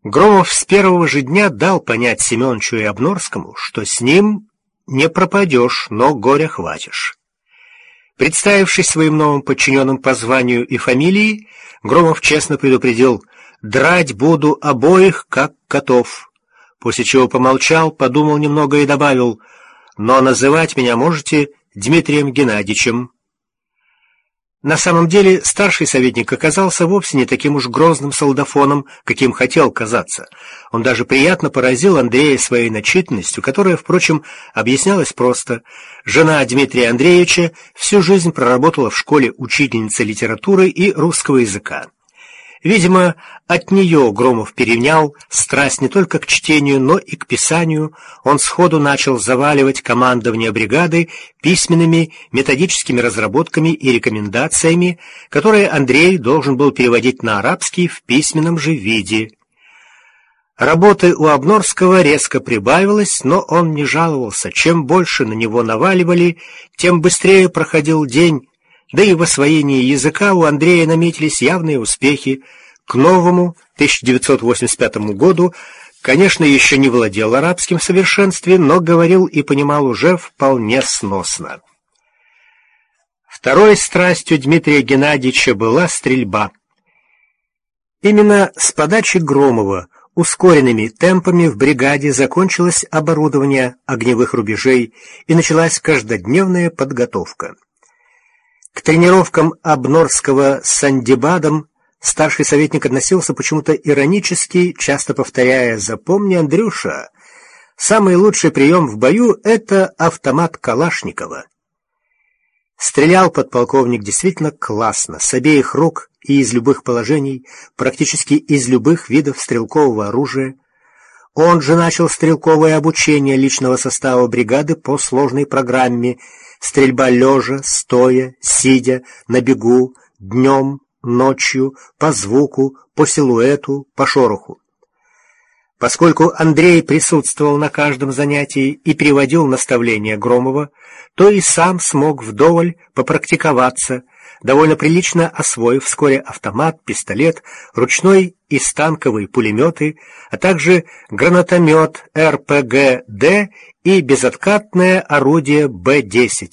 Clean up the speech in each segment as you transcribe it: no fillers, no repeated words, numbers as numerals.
Громов с первого же дня дал понять Семеновичу и Обнорскому, что с ним не пропадешь, но горя хватишь. Представившись своим новым подчиненным по званию и фамилии, Громов честно предупредил: «Драть буду обоих, как котов», после чего помолчал, подумал немного и добавил: «Но называть меня можете Дмитрием Геннадьевичем». На самом деле старший советник оказался вовсе не таким уж грозным солдафоном, каким хотел казаться. Он даже приятно поразил Андрея своей начитанностью, которая, впрочем, объяснялась просто. Жена Дмитрия Андреевича всю жизнь проработала в школе учительницей литературы и русского языка. Видимо, от нее Громов перенял страсть не только к чтению, но и к писанию. Он сходу начал заваливать командование бригады письменными методическими разработками и рекомендациями, которые Андрей должен был переводить на арабский в письменном же виде. Работы у Обнорского резко прибавилось, но он не жаловался. Чем больше на него наваливали, тем быстрее проходил день. Да и в освоении языка у Андрея наметились явные успехи. К новому 1985 году, конечно, еще не владел арабским в совершенстве, но говорил и понимал уже вполне сносно. Второй страстью Дмитрия Геннадьевича была стрельба. Именно с подачи Громова ускоренными темпами в бригаде закончилось оборудование огневых рубежей и началась каждодневная подготовка. К тренировкам Обнорского с Сандибадом старший советник относился почему-то иронически, часто повторяя: «Запомни, Андрюша, самый лучший прием в бою — это автомат Калашникова». Стрелял подполковник действительно классно, с обеих рук и из любых положений, практически из любых видов стрелкового оружия. Он же начал стрелковое обучение личного состава бригады по сложной программе: стрельба лежа, стоя, сидя, на бегу, днем, ночью, по звуку, по силуэту, по шороху. Поскольку Андрей присутствовал на каждом занятии и переводил наставления Громова, то и сам смог вдоволь попрактиковаться, довольно прилично освоив вскоре автомат, пистолет, ручной и станковые пулеметы, а также гранатомет РПГ-Д и безоткатное орудие Б-10.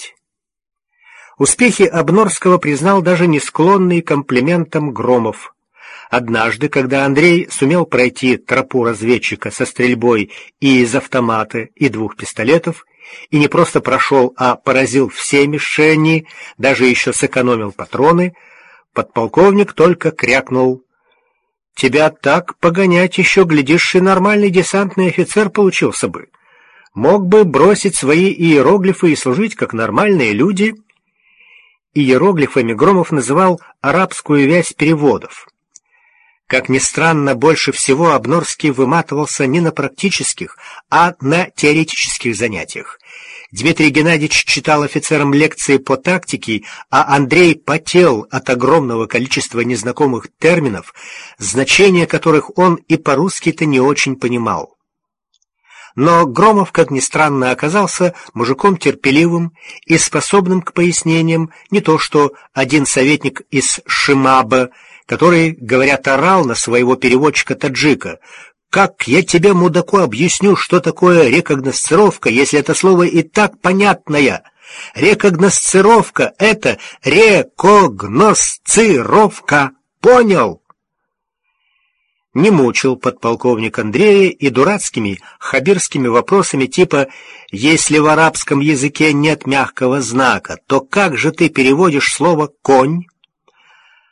Успехи Обнорского признал даже не склонный к комплиментам Громов. Однажды, когда Андрей сумел пройти тропу разведчика со стрельбой и из автомата, и 2 пистолетов, и не просто прошел, а поразил все мишени, даже еще сэкономил патроны, подполковник только крякнул: «Тебя так погонять еще, глядишь, и нормальный десантный офицер получился бы. Мог бы бросить свои иероглифы и служить, как нормальные люди». Иероглифами Громов называл арабскую вязь переводов. Как ни странно, больше всего Обнорский выматывался не на практических, а на теоретических занятиях. Дмитрий Геннадьевич читал офицерам лекции по тактике, а Андрей потел от огромного количества незнакомых терминов, значения которых он и по-русски-то не очень понимал. Но Громов, как ни странно, оказался мужиком терпеливым и способным к пояснениям, не то что один советник из Шимаба, который, говорят, орал на своего переводчика-таджика: «Как я тебе, мудаку, объясню, что такое рекогносцировка, если это слово и так понятное? Рекогносцировка — это рекогносцировка, понял?» Не мучил подполковник Андрея и дурацкими хабирскими вопросами типа: «Если в арабском языке нет мягкого знака, то как же ты переводишь слово «конь»?»